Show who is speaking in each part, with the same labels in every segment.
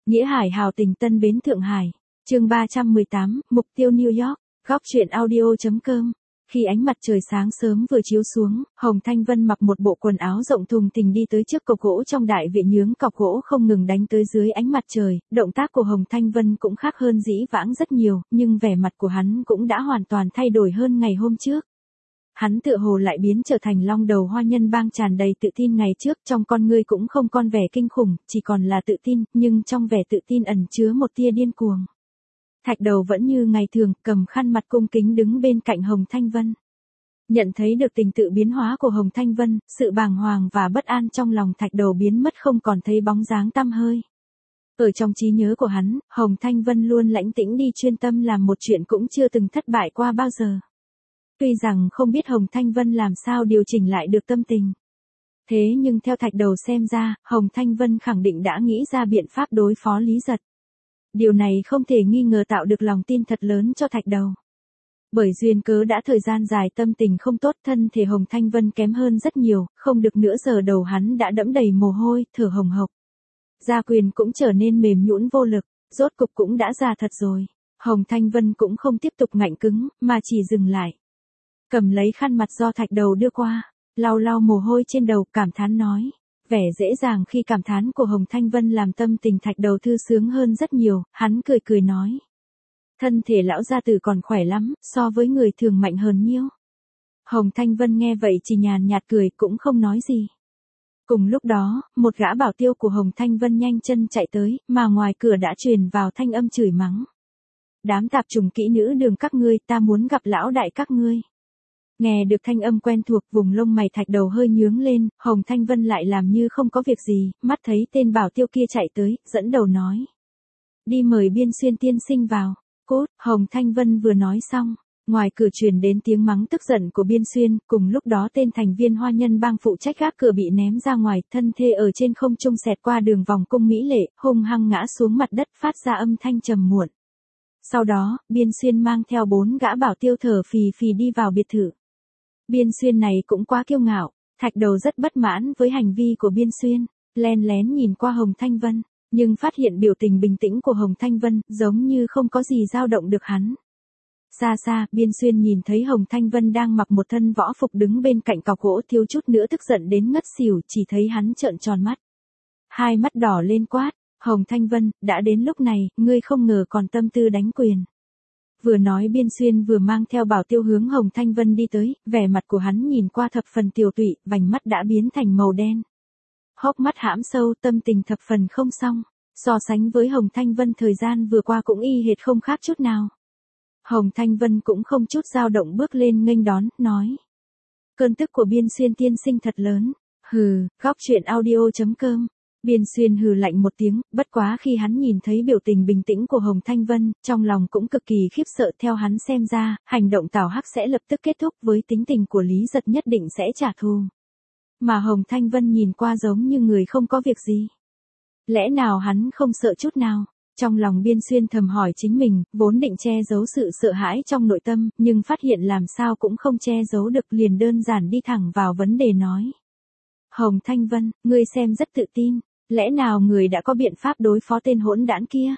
Speaker 1: Nghĩa Hải hào tình Tân Bến Thượng Hải. Chương 318, mục tiêu New York. Góc truyện audio.com. Khi ánh mặt trời sáng sớm vừa chiếu xuống, Hồng Thanh Vân mặc một bộ quần áo rộng thùng thình đi tới trước cọc gỗ trong đại viện, nhướng cọc gỗ không ngừng đánh tới dưới ánh mặt trời. Động tác của Hồng Thanh Vân cũng khác hơn dĩ vãng rất nhiều, nhưng vẻ mặt của hắn cũng đã hoàn toàn thay đổi hơn ngày hôm trước. Hắn tựa hồ lại biến trở thành long đầu hoa nhân bang tràn đầy tự tin ngày trước, trong con ngươi cũng không còn vẻ kinh khủng, chỉ còn là tự tin, nhưng trong vẻ tự tin ẩn chứa một tia điên cuồng. Thạch Đầu vẫn như ngày thường, cầm khăn mặt cung kính đứng bên cạnh Hồng Thanh Vân. Nhận thấy được tình tự biến hóa của Hồng Thanh Vân, sự bàng hoàng và bất an trong lòng Thạch Đầu biến mất không còn thấy bóng dáng tăm hơi. Ở trong trí nhớ của hắn, Hồng Thanh Vân luôn lãnh tĩnh đi chuyên tâm làm một chuyện cũng chưa từng thất bại qua bao giờ. Tuy rằng không biết Hồng Thanh Vân làm sao điều chỉnh lại được tâm tình. Thế nhưng theo Thạch Đầu xem ra, Hồng Thanh Vân khẳng định đã nghĩ ra biện pháp đối phó Lý Giật. Điều này không thể nghi ngờ tạo được lòng tin thật lớn cho Thạch Đầu. Bởi duyên cớ đã thời gian dài tâm tình không tốt, thân thể Hồng Thanh Vân kém hơn rất nhiều, không được nửa giờ đầu hắn đã đẫm đầy mồ hôi, thở hồng hộc. Gia quyền cũng trở nên mềm nhũn vô lực, rốt cục cũng đã già thật rồi. Hồng Thanh Vân cũng không tiếp tục ngạnh cứng, mà chỉ dừng lại. Cầm lấy khăn mặt do Thạch Đầu đưa qua, lau lau mồ hôi trên đầu, cảm thán nói. Vẻ dễ dàng khi cảm thán của Hồng Thanh Vân làm tâm tình Thạch Đầu thư sướng hơn rất nhiều, hắn cười cười nói. Thân thể lão gia tử còn khỏe lắm, so với người thường mạnh hơn nhiêu. Hồng Thanh Vân nghe vậy chỉ nhàn nhạt cười, cũng không nói gì. Cùng lúc đó, một gã bảo tiêu của Hồng Thanh Vân nhanh chân chạy tới, mà ngoài cửa đã truyền vào thanh âm chửi mắng. Đám tạp chủng kỹ nữ đường các ngươi, ta muốn gặp lão đại các ngươi. Nghe được thanh âm quen thuộc, vùng lông mày Thạch Đầu hơi nhướng lên, Hồng Thanh Vân lại làm như không có việc gì, mắt thấy tên bảo tiêu kia chạy tới, dẫn đầu nói. Đi mời Biên Xuyên tiên sinh vào. Cốt, Hồng Thanh Vân vừa nói xong, ngoài cửa truyền đến tiếng mắng tức giận của Biên Xuyên, cùng lúc đó tên thành viên hoa nhân bang phụ trách gác cửa bị ném ra ngoài, thân thê ở trên không trung xẹt qua đường vòng cung mỹ lệ, hung hăng ngã xuống mặt đất phát ra âm thanh trầm muộn. Sau đó, Biên Xuyên mang theo 4 gã bảo tiêu thở phì phì đi vào biệt thự. Biên Xuyên này cũng quá kiêu ngạo, Thạch Đầu rất bất mãn với hành vi của Biên Xuyên, len lén nhìn qua Hồng Thanh Vân, nhưng phát hiện biểu tình bình tĩnh của Hồng Thanh Vân, giống như không có gì dao động được hắn. Xa xa, Biên Xuyên nhìn thấy Hồng Thanh Vân đang mặc một thân võ phục đứng bên cạnh cọc gỗ, thiếu chút nữa tức giận đến ngất xỉu, chỉ thấy hắn trợn tròn mắt. Hai mắt đỏ lên quát, Hồng Thanh Vân, đã đến lúc này, ngươi không ngờ còn tâm tư đánh quyền. Vừa nói Biên Xuyên vừa mang theo bảo tiêu hướng Hồng Thanh Vân đi tới, vẻ mặt của hắn nhìn qua thập phần tiều tụy, vành mắt đã biến thành màu đen. Hốc mắt hãm sâu, tâm tình thập phần không xong, so sánh với Hồng Thanh Vân thời gian vừa qua cũng y hệt không khác chút nào. Hồng Thanh Vân cũng không chút dao động bước lên nghênh đón, nói. Cơn tức của Biên Xuyên tiên sinh thật lớn, hừ, góc truyện audio.com. Biên Xuyên hừ lạnh một tiếng, bất quá khi hắn nhìn thấy biểu tình bình tĩnh của Hồng Thanh Vân, trong lòng cũng cực kỳ khiếp sợ, theo hắn xem ra, hành động Tào Hắc sẽ lập tức kết thúc, với tính tình của Lý Giật nhất định sẽ trả thù. Mà Hồng Thanh Vân nhìn qua giống như người không có việc gì. Lẽ nào hắn không sợ chút nào? Trong lòng Biên Xuyên thầm hỏi chính mình, vốn định che giấu sự sợ hãi trong nội tâm, nhưng phát hiện làm sao cũng không che giấu được, liền đơn giản đi thẳng vào vấn đề nói. Hồng Thanh Vân, ngươi xem rất tự tin, lẽ nào người đã có biện pháp đối phó tên hỗn đản kia?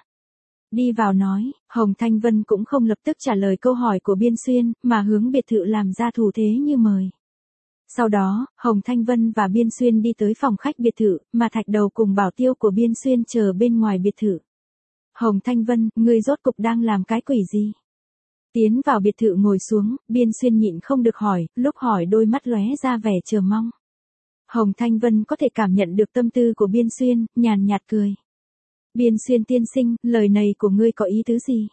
Speaker 1: Đi vào nói, Hồng Thanh Vân cũng không lập tức trả lời câu hỏi của Biên Xuyên, mà hướng biệt thự làm ra thủ thế như mời. Sau đó, Hồng Thanh Vân và Biên Xuyên đi tới phòng khách biệt thự, mà Thạch Đầu cùng bảo tiêu của Biên Xuyên chờ bên ngoài biệt thự. Hồng Thanh Vân, ngươi rốt cục đang làm cái quỷ gì? Tiến vào biệt thự ngồi xuống, Biên Xuyên nhịn không được hỏi, lúc hỏi đôi mắt lóe ra vẻ chờ mong. Hồng Thanh Vân có thể cảm nhận được tâm tư của Biên Xuyên, nhàn nhạt cười. Biên Xuyên tiên sinh, lời này của ngươi có ý tứ gì?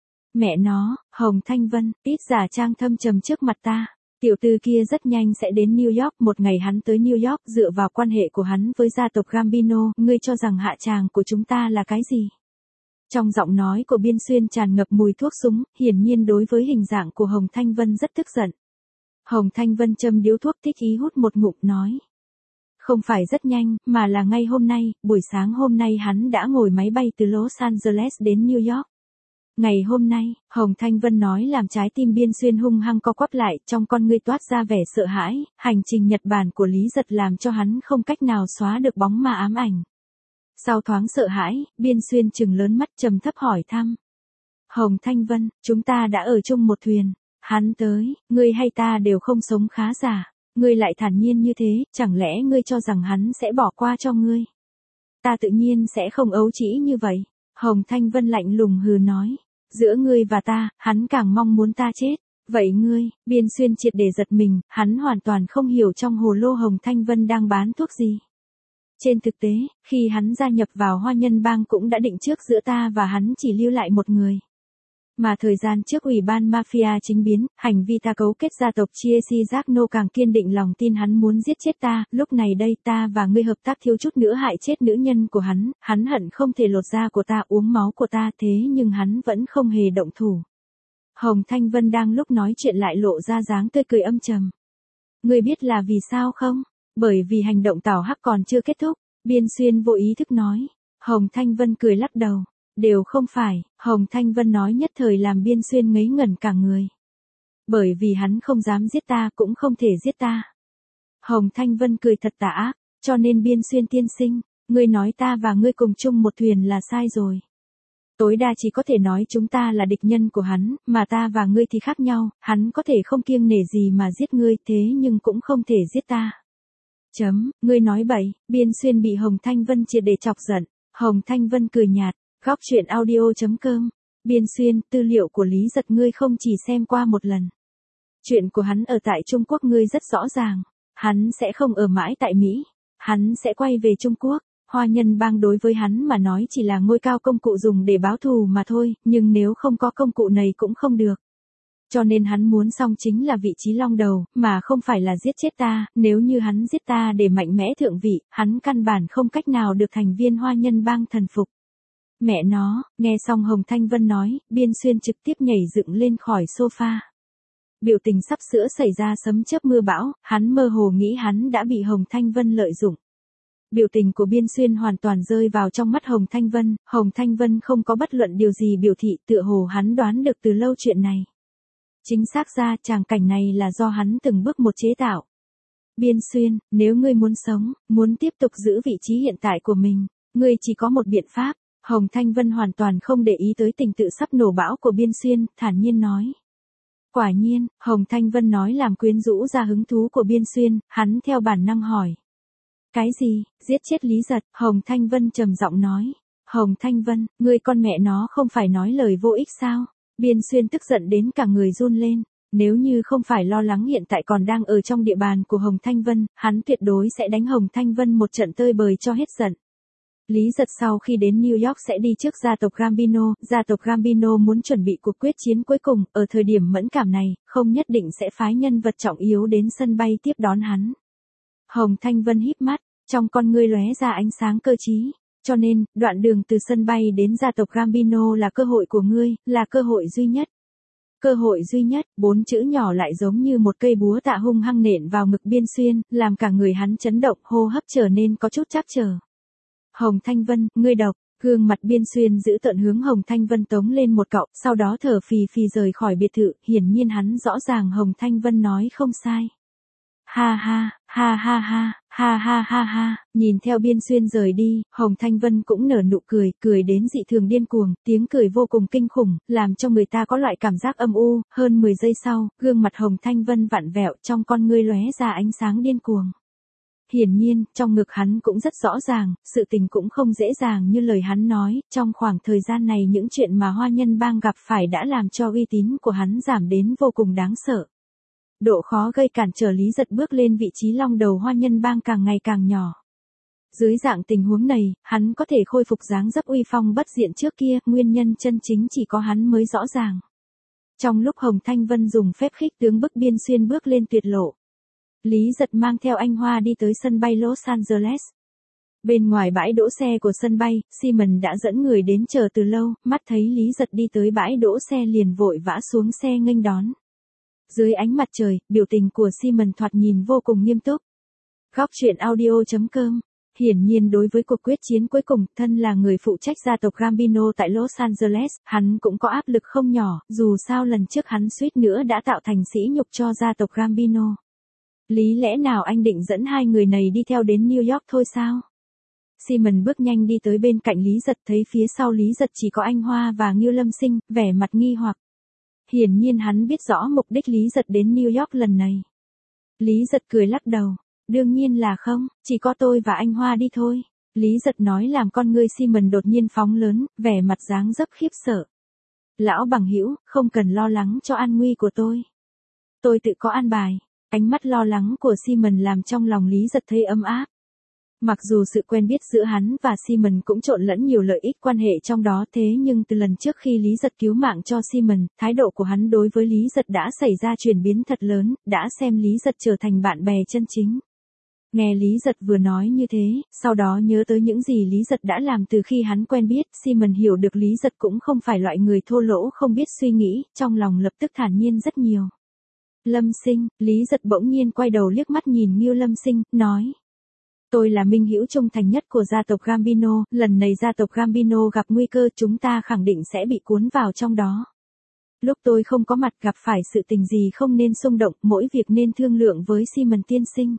Speaker 1: Mẹ nó, Hồng Thanh Vân, ít giả trang thâm trầm trước mặt ta. Tiểu tử kia rất nhanh sẽ đến New York, một ngày hắn tới New York dựa vào quan hệ của hắn với gia tộc Gambino, ngươi cho rằng hạ tràng của chúng ta là cái gì? Trong giọng nói của Biên Xuyên tràn ngập mùi thuốc súng, hiển nhiên đối với hình dạng của Hồng Thanh Vân rất tức giận. Hồng Thanh Vân châm điếu thuốc thích ý hút một ngụm nói. Không phải rất nhanh, mà là ngay hôm nay, buổi sáng hôm nay hắn đã ngồi máy bay từ Los Angeles đến New York. Ngày hôm nay, Hồng Thanh Vân nói làm trái tim Biên Xuyên hung hăng co quắp lại, trong con ngươi toát ra vẻ sợ hãi, hành trình Nhật Bản của Lý Giật làm cho hắn không cách nào xóa được bóng ma ám ảnh. Sau thoáng sợ hãi, Biên Xuyên trừng lớn mắt trầm thấp hỏi thăm. Hồng Thanh Vân, chúng ta đã ở chung một thuyền. Hắn tới, ngươi hay ta đều không sống khá giả. Ngươi lại thản nhiên như thế, chẳng lẽ ngươi cho rằng hắn sẽ bỏ qua cho ngươi? Ta tự nhiên sẽ không ấu trĩ như vậy. Hồng Thanh Vân lạnh lùng hừ nói. Giữa ngươi và ta, hắn càng mong muốn ta chết. Vậy ngươi, Biên Xuyên triệt để giật mình, hắn hoàn toàn không hiểu trong hồ lô Hồng Thanh Vân đang bán thuốc gì. Trên thực tế, khi hắn gia nhập vào Hoa Nhân Bang cũng đã định trước giữa ta và hắn chỉ lưu lại một người. Mà thời gian trước ủy ban mafia chính biến, hành vi ta cấu kết gia tộc Chiesi Giacno càng kiên định lòng tin hắn muốn giết chết ta, lúc này đây ta và ngươi hợp tác thiếu chút nữa hại chết nữ nhân của hắn hận không thể lột da của ta uống máu của ta thế nhưng hắn vẫn không hề động thủ. Hồng Thanh Vân đang lúc nói chuyện lại lộ ra dáng tươi cười âm trầm. Ngươi biết là vì sao không? Bởi vì hành động tảo hắc còn chưa kết thúc, Biên Xuyên vô ý thức nói. Hồng Thanh Vân cười lắc đầu. Đều không phải, Hồng Thanh Vân nói nhất thời làm Biên Xuyên ngây ngẩn cả người. Bởi vì hắn không dám giết ta cũng không thể giết ta. Hồng Thanh Vân cười thật tà ác, cho nên Biên Xuyên tiên sinh, ngươi nói ta và ngươi cùng chung một thuyền là sai rồi. Tối đa chỉ có thể nói chúng ta là địch nhân của hắn, mà ta và ngươi thì khác nhau, hắn có thể không kiêng nể gì mà giết ngươi thế nhưng cũng không thể giết ta. Ngươi nói bậy, Biên Xuyên bị Hồng Thanh Vân triệt để chọc giận, Hồng Thanh Vân cười nhạt. Góc truyện audio.com. Biên Xuyên, tư liệu của Lý Giật ngươi không chỉ xem qua một lần. Chuyện của hắn ở tại Trung Quốc ngươi rất rõ ràng. Hắn sẽ không ở mãi tại Mỹ. Hắn sẽ quay về Trung Quốc. Hoa Nhân Bang đối với hắn mà nói chỉ là ngôi cao công cụ dùng để báo thù mà thôi, nhưng nếu không có công cụ này cũng không được. Cho nên hắn muốn xong chính là vị trí long đầu, mà không phải là giết chết ta, nếu như hắn giết ta để mạnh mẽ thượng vị, hắn căn bản không cách nào được thành viên Hoa Nhân Bang thần phục. Mẹ nó, nghe xong Hồng Thanh Vân nói, Biên Xuyên trực tiếp nhảy dựng lên khỏi sofa. Biểu tình sắp sửa xảy ra sấm chớp mưa bão, hắn mơ hồ nghĩ hắn đã bị Hồng Thanh Vân lợi dụng. Biểu tình của Biên Xuyên hoàn toàn rơi vào trong mắt Hồng Thanh Vân không có bất luận điều gì biểu thị tựa hồ hắn đoán được từ lâu chuyện này. Chính xác ra tràng cảnh này là do hắn từng bước một chế tạo. Biên Xuyên, nếu ngươi muốn sống, muốn tiếp tục giữ vị trí hiện tại của mình, ngươi chỉ có một biện pháp. Hồng Thanh Vân hoàn toàn không để ý tới tình tự sắp nổ bão của Biên Xuyên, thản nhiên nói. Quả nhiên, Hồng Thanh Vân nói làm quyến rũ ra hứng thú của Biên Xuyên, hắn theo bản năng hỏi. Cái gì, giết chết Lý Giật, Hồng Thanh Vân trầm giọng nói. Hồng Thanh Vân, ngươi con mẹ nó không phải nói lời vô ích sao? Biên Xuyên tức giận đến cả người run lên. Nếu như không phải lo lắng hiện tại còn đang ở trong địa bàn của Hồng Thanh Vân, hắn tuyệt đối sẽ đánh Hồng Thanh Vân một trận tơi bời cho hết giận. Lý Giật sau khi đến New York sẽ đi trước gia tộc Gambino muốn chuẩn bị cuộc quyết chiến cuối cùng, ở thời điểm mẫn cảm này, không nhất định sẽ phái nhân vật trọng yếu đến sân bay tiếp đón hắn. Hồng Thanh Vân híp mắt, trong con ngươi lóe ra ánh sáng cơ trí, cho nên, đoạn đường từ sân bay đến gia tộc Gambino là cơ hội của ngươi, là cơ hội duy nhất. Cơ hội duy nhất, 4 chữ nhỏ lại giống như một cây búa tạ hung hăng nện vào ngực Biên Xuyên, làm cả người hắn chấn động, hô hấp trở nên có chút trắc trở. Hồng Thanh Vân, ngươi độc, gương mặt Biên Xuyên giữ tợn hướng Hồng Thanh Vân tống lên một cọng, sau đó thở phì phì rời khỏi biệt thự, hiển nhiên hắn rõ ràng Hồng Thanh Vân nói không sai. Ha ha, ha ha ha, ha ha ha ha, nhìn theo Biên Xuyên rời đi, Hồng Thanh Vân cũng nở nụ cười, cười đến dị thường điên cuồng, tiếng cười vô cùng kinh khủng, làm cho người ta có loại cảm giác âm u, hơn 10 giây sau, gương mặt Hồng Thanh Vân vặn vẹo trong con ngươi lóe ra ánh sáng điên cuồng. Hiển nhiên, trong ngực hắn cũng rất rõ ràng, sự tình cũng không dễ dàng như lời hắn nói, trong khoảng thời gian này những chuyện mà Hoa Nhân Bang gặp phải đã làm cho uy tín của hắn giảm đến vô cùng đáng sợ. Độ khó gây cản trở Lý Giật bước lên vị trí long đầu Hoa Nhân Bang càng ngày càng nhỏ. Dưới dạng tình huống này, hắn có thể khôi phục dáng dấp uy phong bất diện trước kia, nguyên nhân chân chính chỉ có hắn mới rõ ràng. Trong lúc Hồng Thanh Vân dùng phép khích tướng bức Biên Xuyên bước lên tuyệt lộ, Lý Giật mang theo anh Hoa đi tới sân bay Los Angeles. Bên ngoài bãi đỗ xe của sân bay, Simon đã dẫn người đến chờ từ lâu, mắt thấy Lý Giật đi tới bãi đỗ xe liền vội vã xuống xe nghênh đón. Dưới ánh mặt trời, biểu tình của Simon thoạt nhìn vô cùng nghiêm túc. Góc truyện audio.com. Hiển nhiên đối với cuộc quyết chiến cuối cùng, thân là người phụ trách gia tộc Gambino tại Los Angeles, hắn cũng có áp lực không nhỏ, dù sao lần trước hắn suýt nữa đã tạo thành sỉ nhục cho gia tộc Gambino. Lý lẽ nào anh định dẫn hai người này đi theo đến New York thôi sao? Simon bước nhanh đi tới bên cạnh Lý Giật, thấy phía sau Lý Giật chỉ có anh Hoa và Ngưu Lâm Sinh, vẻ mặt nghi hoặc. Hiển nhiên hắn biết rõ mục đích Lý Giật đến New York lần này. Lý Giật cười lắc đầu. Đương nhiên là không, chỉ có tôi và anh Hoa đi thôi. Lý Giật nói làm con ngươi Simon đột nhiên phóng lớn, vẻ mặt dáng dấp khiếp sợ. Lão bằng hữu, không cần lo lắng cho an nguy của tôi. Tôi tự có an bài. Ánh mắt lo lắng của Simon làm trong lòng Lý Giật thấy ấm áp. Mặc dù sự quen biết giữa hắn và Simon cũng trộn lẫn nhiều lợi ích quan hệ trong đó, thế nhưng từ lần trước khi Lý Giật cứu mạng cho Simon, thái độ của hắn đối với Lý Giật đã xảy ra chuyển biến thật lớn, đã xem Lý Giật trở thành bạn bè chân chính. Nghe Lý Giật vừa nói như thế, sau đó nhớ tới những gì Lý Giật đã làm từ khi hắn quen biết, Simon hiểu được Lý Giật cũng không phải loại người thô lỗ không biết suy nghĩ, trong lòng lập tức thản nhiên rất nhiều. Lâm Sinh, Lý Giật bỗng nhiên quay đầu liếc mắt nhìn Ngưu Lâm Sinh, nói. Tôi là minh hữu trung thành nhất của gia tộc Gambino, lần này gia tộc Gambino gặp nguy cơ chúng ta khẳng định sẽ bị cuốn vào trong đó. Lúc tôi không có mặt gặp phải sự tình gì không nên xung động, mỗi việc nên thương lượng với Simon tiên sinh.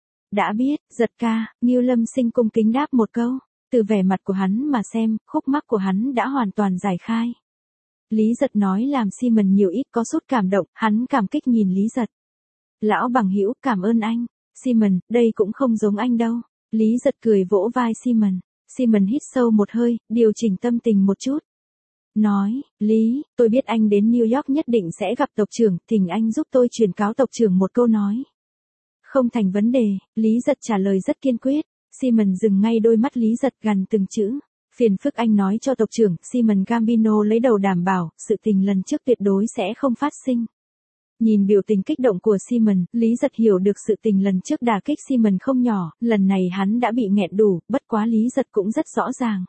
Speaker 1: Đã biết, Giật ca, Ngưu Lâm Sinh cung kính đáp một câu, từ vẻ mặt của hắn mà xem, khúc mắc của hắn đã hoàn toàn giải khai. Lý Giật nói làm Simon nhiều ít có chút cảm động, hắn cảm kích nhìn Lý Giật. Lão bằng hữu, cảm ơn anh. Simon, đây cũng không giống anh đâu. Lý Giật cười vỗ vai Simon. Simon hít sâu một hơi, điều chỉnh tâm tình một chút. Nói, Lý, tôi biết anh đến New York nhất định sẽ gặp tộc trưởng, thỉnh anh giúp tôi truyền cáo tộc trưởng một câu nói. Không thành vấn đề, Lý Giật trả lời rất kiên quyết. Simon dừng ngay đôi mắt Lý Giật gằn từng chữ. Phiền phức anh nói cho tộc trưởng, Simon Gambino lấy đầu đảm bảo, sự tình lần trước tuyệt đối sẽ không phát sinh. Nhìn biểu tình kích động của Simon, Lý Giật hiểu được sự tình lần trước đả kích Simon không nhỏ, lần này hắn đã bị nghẹn đủ, bất quá Lý Giật cũng rất rõ ràng.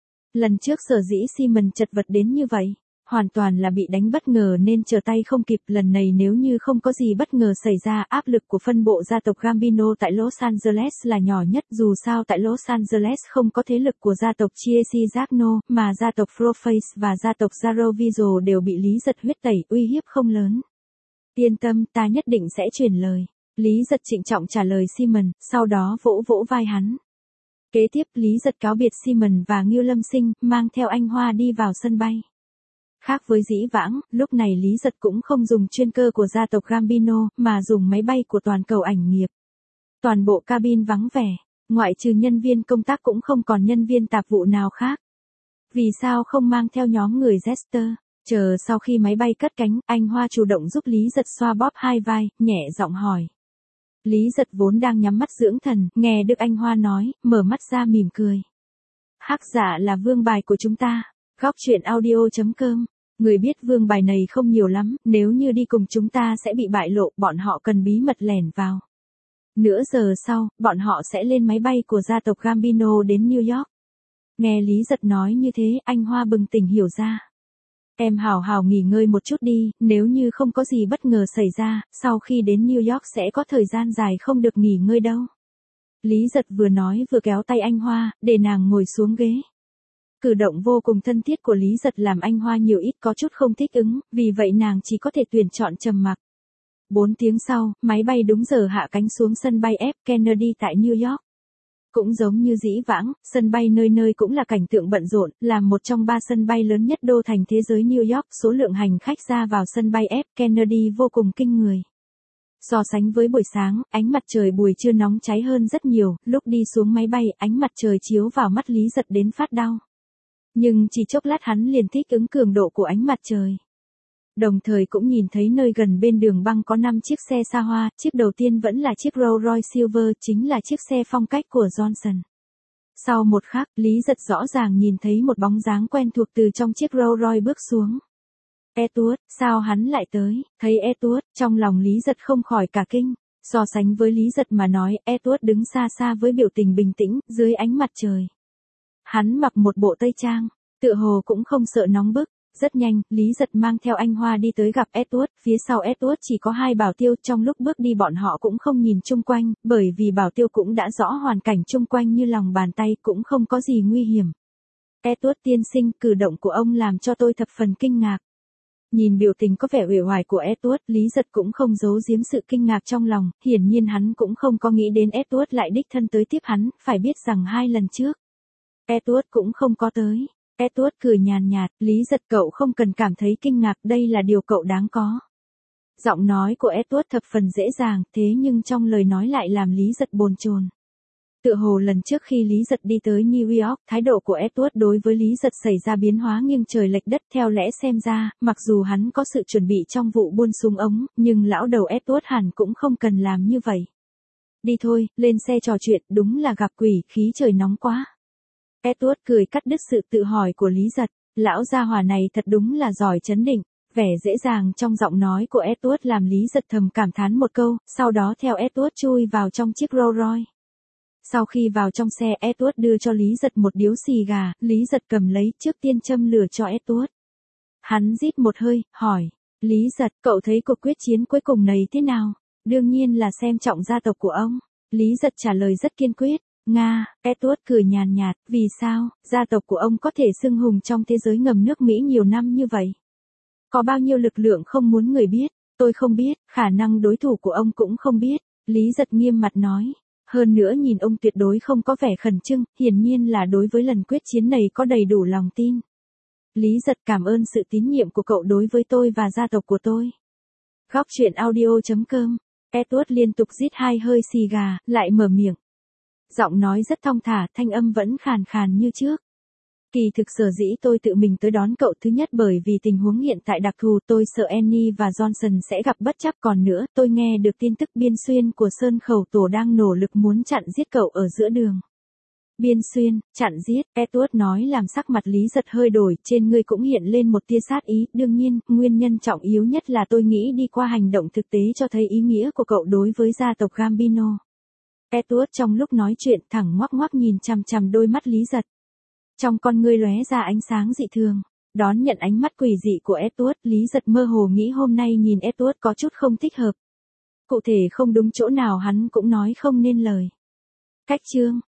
Speaker 1: Lần trước sở dĩ Simon chật vật đến như vậy, hoàn toàn là bị đánh bất ngờ nên trở tay không kịp, lần này nếu như không có gì bất ngờ xảy ra, áp lực của phân bộ gia tộc Gambino tại Los Angeles là nhỏ nhất, dù sao tại Los Angeles không có thế lực của gia tộc Chiesi Giagno, mà gia tộc Froface và gia tộc Zarovizo đều bị Lý Giật huyết tẩy, uy hiếp không lớn. Yên tâm, ta nhất định sẽ truyền lời. Lý Giật trịnh trọng trả lời Simon, sau đó vỗ vỗ vai hắn. Kế tiếp Lý Giật cáo biệt Simon và Ngưu Lâm Sinh, mang theo anh Hoa đi vào sân bay. Khác với dĩ vãng, lúc này Lý Giật cũng không dùng chuyên cơ của gia tộc Gambino, mà dùng máy bay của toàn cầu ảnh nghiệp. Toàn bộ cabin vắng vẻ, ngoại trừ nhân viên công tác cũng không còn nhân viên tạp vụ nào khác. Vì sao không mang theo nhóm người Jester? Chờ sau khi máy bay cất cánh, anh Hoa chủ động giúp Lý Giật xoa bóp hai vai, nhẹ giọng hỏi. Lý Giật vốn đang nhắm mắt dưỡng thần, nghe được anh Hoa nói, mở mắt ra mỉm cười. Hắc giả là vương bài của chúng ta. Góc truyện audio.com. Người biết vương bài này không nhiều lắm, nếu như đi cùng chúng ta sẽ bị bại lộ, bọn họ cần bí mật lẻn vào. Nửa giờ sau, bọn họ sẽ lên máy bay của gia tộc Gambino đến New York. Nghe Lý Giật nói như thế, anh Hoa bừng tỉnh hiểu ra. Em hào hào nghỉ ngơi một chút đi, nếu như không có gì bất ngờ xảy ra, sau khi đến New York sẽ có thời gian dài không được nghỉ ngơi đâu. Lý Giật vừa nói vừa kéo tay anh Hoa, để nàng ngồi xuống ghế. Cử động vô cùng thân thiết của Lý Giật làm anh Hoa nhiều ít có chút không thích ứng, vì vậy nàng chỉ có thể tuyển chọn trầm mặc. 4 tiếng sau, máy bay đúng giờ hạ cánh xuống sân bay F. Kennedy tại New York. Cũng giống như dĩ vãng, sân bay nơi nơi cũng là cảnh tượng bận rộn, là một trong 3 sân bay lớn nhất đô thành thế giới New York, số lượng hành khách ra vào sân bay F. Kennedy vô cùng kinh người. So sánh với buổi sáng, ánh mặt trời buổi trưa nóng cháy hơn rất nhiều, lúc đi xuống máy bay, ánh mặt trời chiếu vào mắt Lý Giật đến phát đau. Nhưng chỉ chốc lát hắn liền thích ứng cường độ của ánh mặt trời. Đồng thời cũng nhìn thấy nơi gần bên đường băng có 5 chiếc xe xa hoa, chiếc đầu tiên vẫn là chiếc Rolls Royce Silver, chính là chiếc xe phong cách của Johnson. Sau một khắc, Lý Giật rõ ràng nhìn thấy một bóng dáng quen thuộc từ trong chiếc Rolls Royce bước xuống. Edward, sao hắn lại tới? Thấy Edward, trong lòng Lý Giật không khỏi cả kinh. So sánh với Lý Giật mà nói, Edward đứng xa xa với biểu tình bình tĩnh, dưới ánh mặt trời. Hắn mặc một bộ tây trang, tựa hồ cũng không sợ nóng bức. Rất nhanh, Lý Giật mang theo anh Hoa đi tới gặp Edward, phía sau Edward chỉ có 2 bảo tiêu, trong lúc bước đi bọn họ cũng không nhìn chung quanh, bởi vì bảo tiêu cũng đã rõ hoàn cảnh chung quanh như lòng bàn tay, cũng không có gì nguy hiểm. Edward tiên sinh, cử động của ông làm cho tôi thập phần kinh ngạc. Nhìn biểu tình có vẻ uể oải của Edward, Lý Giật cũng không giấu giếm sự kinh ngạc trong lòng, hiển nhiên hắn cũng không có nghĩ đến Edward lại đích thân tới tiếp hắn, phải biết rằng 2 lần trước, Edward cũng không có tới. Edward cười nhàn nhạt, Lý Giật cậu không cần cảm thấy kinh ngạc, đây là điều cậu đáng có. Giọng nói của Edward thập phần dễ dàng, thế nhưng trong lời nói lại làm Lý Giật bồn chồn. Tựa hồ lần trước khi Lý Giật đi tới New York, thái độ của Edward đối với Lý Giật xảy ra biến hóa nghiêng trời lệch đất, theo lẽ xem ra, mặc dù hắn có sự chuẩn bị trong vụ buôn súng ống, nhưng lão đầu Edward hẳn cũng không cần làm như vậy. Đi thôi, lên xe trò chuyện, đúng là gặp quỷ, khí trời nóng quá. Edward cười cắt đứt sự tự hỏi của Lý Giật, lão gia hỏa này thật đúng là giỏi trấn định. Vẻ dễ dàng trong giọng nói của Edward làm Lý Giật thầm cảm thán một câu, sau đó theo Edward chui vào trong chiếc Rolls Royce. Sau khi vào trong xe, Edward đưa cho Lý Giật một điếu xì gà, Lý Giật cầm lấy, trước tiên châm lửa cho Edward. Hắn rít một hơi, hỏi, Lý Giật, cậu thấy cuộc quyết chiến cuối cùng này thế nào? Đương nhiên là xem trọng gia tộc của ông. Lý Giật trả lời rất kiên quyết. Nga, Edward cười nhàn nhạt, vì sao, gia tộc của ông có thể xưng hùng trong thế giới ngầm nước Mỹ nhiều năm như vậy? Có bao nhiêu lực lượng không muốn người biết, tôi không biết, khả năng đối thủ của ông cũng không biết. Lý Giật nghiêm mặt nói. Hơn nữa nhìn ông tuyệt đối không có vẻ khẩn trương, hiển nhiên là đối với lần quyết chiến này có đầy đủ lòng tin. Lý Giật cảm ơn sự tín nhiệm của cậu đối với tôi và gia tộc của tôi. Góc truyện audio.com. Edward liên tục rít 2 hơi xì gà, lại mở miệng. Giọng nói rất thong thả, thanh âm vẫn khàn khàn như trước. Kỳ thực sở dĩ tôi tự mình tới đón cậu, thứ nhất bởi vì tình huống hiện tại đặc thù, tôi sợ Annie và Johnson sẽ gặp bất trắc, còn nữa tôi nghe được tin tức Biên Xuyên của Sơn Khẩu Tổ đang nỗ lực muốn chặn giết cậu ở giữa đường. Biên Xuyên, chặn giết, Edward nói làm sắc mặt Lý Giật hơi đổi, trên người cũng hiện lên một tia sát ý, đương nhiên, nguyên nhân trọng yếu nhất là tôi nghĩ đi qua hành động thực tế cho thấy ý nghĩa của cậu đối với gia tộc Gambino. Edward trong lúc nói chuyện thẳng ngoắc ngoắc nhìn chằm chằm đôi mắt Lý Giật. Trong con ngươi lóe ra ánh sáng dị thường, đón nhận ánh mắt quỷ dị của Edward, Lý Giật mơ hồ nghĩ hôm nay nhìn Edward có chút không thích hợp. Cụ thể không đúng chỗ nào hắn cũng nói không nên lời. Cách chương